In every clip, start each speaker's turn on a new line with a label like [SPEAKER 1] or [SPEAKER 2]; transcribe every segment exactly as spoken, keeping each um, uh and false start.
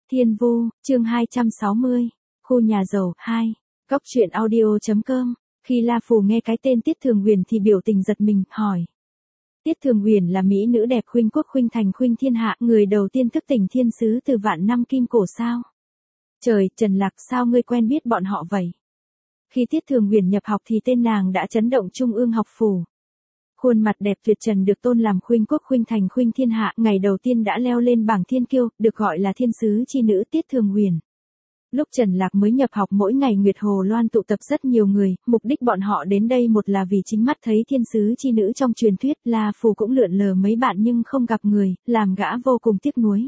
[SPEAKER 1] Thiên Vu, chương hai trăm sáu mươi, khu nhà giàu, hai, góc truyện audio.com, khi La Phù nghe cái tên Tiết Thường Huyền thì biểu tình giật mình, hỏi. Tiết Thường Huyền là mỹ nữ đẹp khuynh quốc khuynh thành khuynh thiên hạ, người đầu tiên thức tỉnh thiên sứ từ vạn năm kim cổ sao? Trời, Trần Lạc, sao ngươi quen biết bọn họ vậy? Khi Tiết Thường Huyền nhập học thì tên nàng đã chấn động trung ương học phủ. Khuôn mặt đẹp tuyệt trần được tôn làm khuynh quốc khuynh thành khuynh thiên hạ, ngày đầu tiên đã leo lên bảng thiên kiêu, được gọi là thiên sứ chi nữ Tiết Thường Huyền. Lúc Trần Lạc mới nhập học mỗi ngày Nguyệt Hồ Loan tụ tập rất nhiều người, mục đích bọn họ đến đây một là vì chính mắt thấy thiên sứ chi nữ trong truyền thuyết, La Phù cũng lượn lờ mấy bạn nhưng không gặp người, làm gã vô cùng tiếc nuối.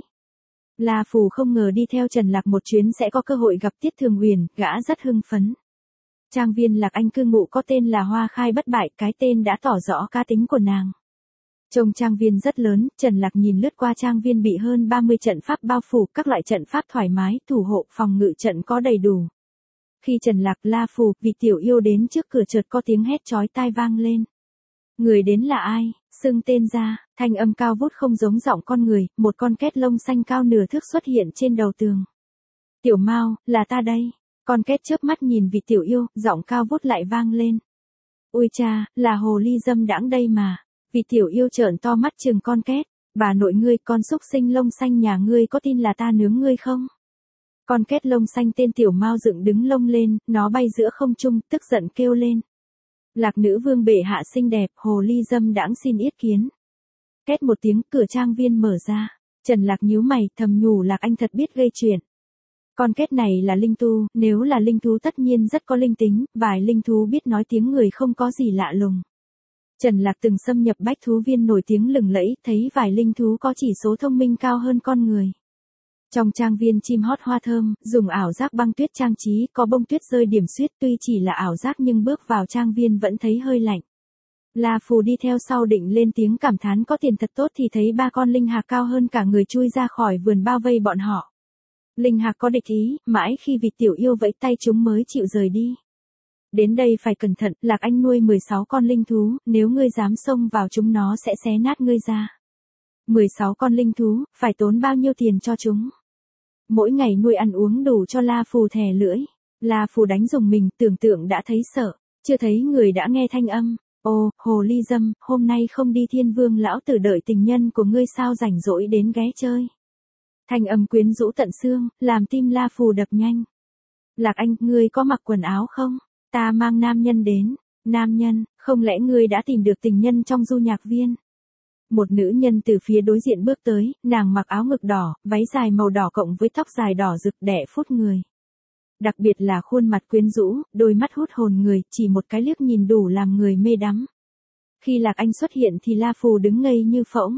[SPEAKER 1] La Phù không ngờ đi theo Trần Lạc một chuyến sẽ có cơ hội gặp Tiết Thường Huyền, gã rất hưng phấn. Trang viên Lạc Anh cư ngụ có tên là Hoa Khai Bất Bại, cái tên đã tỏ rõ cá tính của nàng. Trong trang viên rất lớn, Trần Lạc nhìn lướt qua trang viên bị hơn ba mươi trận pháp bao phủ, các loại trận pháp thoải mái, thủ hộ, phòng ngự trận có đầy đủ. Khi Trần Lạc, La Phù, vị tiểu yêu đến trước cửa chợt có tiếng hét chói tai vang lên. Người đến là ai? Xưng tên ra, thanh âm cao vút không giống giọng con người, một con két lông xanh cao nửa thước xuất hiện trên đầu tường. Tiểu Mao, là ta đây. Con két chớp mắt nhìn vị tiểu yêu, giọng cao vút lại vang lên. Ôi cha, là hồ ly dâm đãng đây mà. Vị tiểu yêu trợn to mắt trừng con két. Bà nội ngươi, con xúc sinh lông xanh nhà ngươi có tin là ta nướng ngươi không? Con két lông xanh tên Tiểu Mao dựng đứng lông lên, nó bay giữa không trung, tức giận kêu lên. Lạc nữ vương bệ hạ xinh đẹp, hồ ly dâm đãng xin yết kiến. Két một tiếng, cửa trang viên mở ra. Trần Lạc nhíu mày, thầm nhủ Lạc Anh thật biết gây chuyện. Con két này là linh tu, nếu là linh thú tất nhiên rất có linh tính, vài linh thú biết nói tiếng người không có gì lạ lùng. Trần Lạc từng xâm nhập bách thú viên nổi tiếng lừng lẫy, thấy vài linh thú có chỉ số thông minh cao hơn con người. Trong trang viên chim hót hoa thơm, dùng ảo giác băng tuyết trang trí, có bông tuyết rơi điểm xuyết, tuy chỉ là ảo giác nhưng bước vào trang viên vẫn thấy hơi lạnh. La Phù đi theo sau định lên tiếng cảm thán có tiền thật tốt thì thấy ba con linh hạc cao hơn cả người chui ra khỏi vườn bao vây bọn họ. Linh hạc có địch ý, mãi khi vị tiểu yêu vẫy tay chúng mới chịu rời đi. Đến đây phải cẩn thận, Lạc Anh nuôi mười sáu con linh thú, nếu ngươi dám xông vào chúng nó sẽ xé nát ngươi ra. mười sáu con linh thú, phải tốn bao nhiêu tiền cho chúng? Mỗi ngày nuôi ăn uống đủ cho La Phù thè lưỡi. La Phù đánh dùng mình, tưởng tượng đã thấy sợ, chưa thấy người đã nghe thanh âm. Ô, hồ ly dâm, hôm nay không đi Thiên Vương lão tử đợi tình nhân của ngươi sao rảnh rỗi đến ghé chơi. Thanh âm quyến rũ tận xương, làm tim La Phù đập nhanh. Lạc Anh, ngươi có mặc quần áo không? Ta mang nam nhân đến. Nam nhân, không lẽ ngươi đã tìm được tình nhân trong du nhạc viên? Một nữ nhân từ phía đối diện bước tới, nàng mặc áo ngực đỏ, váy dài màu đỏ cộng với tóc dài đỏ rực đẻ phút người. Đặc biệt là khuôn mặt quyến rũ, đôi mắt hút hồn người, chỉ một cái liếc nhìn đủ làm người mê đắm. Khi Lạc Anh xuất hiện thì La Phù đứng ngây như phỗng.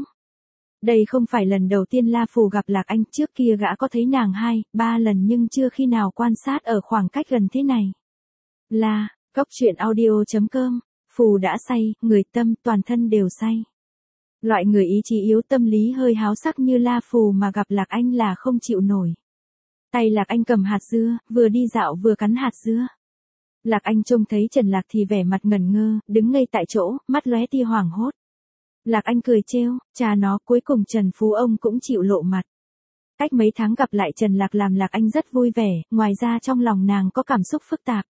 [SPEAKER 1] Đây không phải lần đầu tiên La Phù gặp Lạc Anh, trước kia gã có thấy nàng hai, ba lần nhưng chưa khi nào quan sát ở khoảng cách gần thế này. La, góc truyện audio.com, Phù đã say, người tâm, toàn thân đều say. Loại người ý chí yếu tâm lý hơi háo sắc như La Phù mà gặp Lạc Anh là không chịu nổi. Tay Lạc Anh cầm hạt dưa, vừa đi dạo vừa cắn hạt dưa. Lạc Anh trông thấy Trần Lạc thì vẻ mặt ngẩn ngơ, đứng ngây tại chỗ, mắt lóe tia hoảng hốt. Lạc Anh cười trêu, cha nó, cuối cùng Trần Phú ông cũng chịu lộ mặt. Cách mấy tháng gặp lại Trần Lạc làm Lạc Anh rất vui vẻ, ngoài ra trong lòng nàng có cảm xúc phức tạp.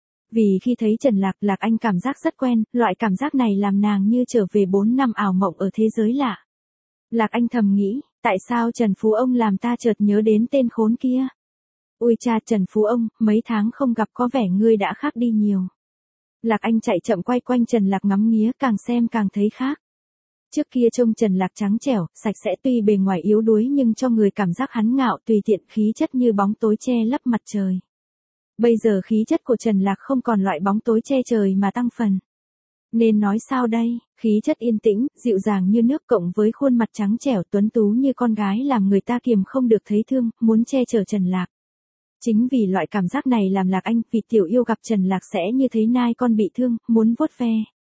[SPEAKER 1] Vì khi thấy Trần Lạc, Lạc Anh cảm giác rất quen, loại cảm giác này làm nàng như trở về bốn năm ảo mộng ở thế giới lạ. Lạc Anh thầm nghĩ, tại sao Trần Phú ông làm ta chợt nhớ đến tên khốn kia? Ôi cha, Trần Phú ông, mấy tháng không gặp có vẻ ngươi đã khác đi nhiều. Lạc Anh chạy chậm quay quanh Trần Lạc ngắm nghía, càng xem càng thấy khác. Trước kia trông Trần Lạc trắng trẻo, sạch sẽ, tuy bề ngoài yếu đuối nhưng cho người cảm giác hắn ngạo tùy tiện, khí chất như bóng tối che lấp mặt trời. Bây giờ khí chất của Trần Lạc không còn loại bóng tối che trời mà tăng phần. Nên nói sao đây, khí chất yên tĩnh, dịu dàng như nước cộng với khuôn mặt trắng trẻo tuấn tú như con gái làm người ta kiềm không được thấy thương, muốn che chở Trần Lạc. Chính vì loại cảm giác này làm Lạc Anh, vì tiểu yêu gặp Trần Lạc sẽ như thấy nai con bị thương, muốn vuốt ve.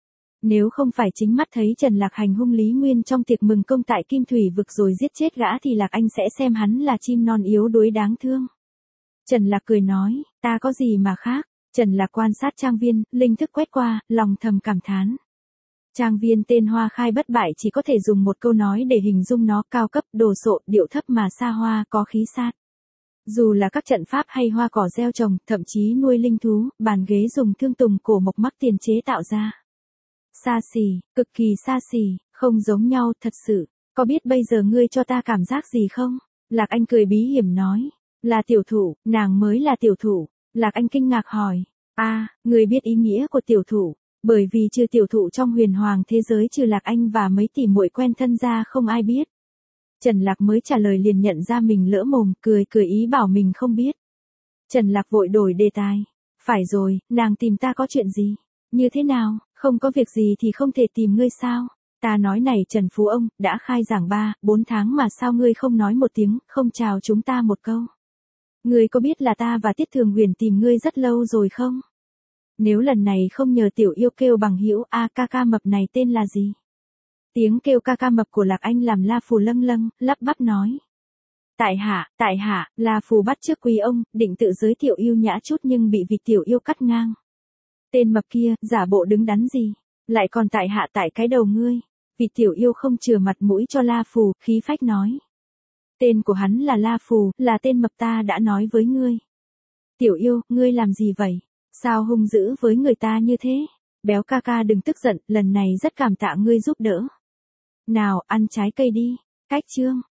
[SPEAKER 1] Nếu không phải chính mắt thấy Trần Lạc hành hung Lý Nguyên trong tiệc mừng công tại Kim Thủy vực rồi giết chết gã thì Lạc Anh sẽ xem hắn là chim non yếu đuối đáng thương. Trần Lạc cười nói, ta có gì mà khác. Trần Lạc quan sát trang viên, linh thức quét qua, lòng thầm cảm thán. Trang viên tên Hoa Khai Bất Bại chỉ có thể dùng một câu nói để hình dung nó, cao cấp, đồ sộ, điệu thấp mà xa hoa, có khí sát. Dù là các trận pháp hay hoa cỏ gieo trồng, thậm chí nuôi linh thú, bàn ghế dùng thương tùng cổ mộc mắc tiền chế tạo ra. Xa xỉ, cực kỳ xa xỉ, không giống nhau thật sự. Có biết bây giờ ngươi cho ta cảm giác gì không? Lạc Anh cười bí hiểm nói. Là tiểu thụ, nàng mới là tiểu thụ. Lạc Anh kinh ngạc hỏi. À, ngươi biết ý nghĩa của tiểu thụ. Bởi vì trừ tiểu thụ trong huyền hoàng thế giới trừ Lạc Anh và mấy tỷ muội quen thân ra không ai biết. Trần Lạc mới trả lời liền nhận ra mình lỡ mồm, cười cười ý bảo mình không biết. Trần Lạc vội đổi đề tài. Phải rồi, nàng tìm ta có chuyện gì? Như thế nào, không có việc gì thì không thể tìm ngươi sao? Ta nói này Trần Phú ông, đã khai giảng ba, bốn tháng mà sao ngươi không nói một tiếng, không chào chúng ta một câu? Ngươi có biết là ta và Tiết Thường Huyền tìm ngươi rất lâu rồi không? Nếu lần này không nhờ tiểu yêu kêu bằng hữu a ca ca mập này tên là gì? Tiếng kêu ca ca mập của Lạc Anh làm La Phù lâng lâng, lắp bắp nói. Tại hạ, tại hạ, La Phù bắt trước quý ông, định tự giới thiệu yêu nhã chút nhưng bị vịt tiểu yêu cắt ngang. Tên mập kia, giả bộ đứng đắn gì? Lại còn tại hạ tại cái đầu ngươi. Vịt tiểu yêu không chừa mặt mũi cho La Phù, khí phách nói. Tên của hắn là La Phù, là tên mập ta đã nói với ngươi. Tiểu yêu, ngươi làm gì vậy? Sao hung dữ với người ta như thế? Béo ca ca đừng tức giận, lần này rất cảm tạ ngươi giúp đỡ. Nào, ăn trái cây đi. Cách chương.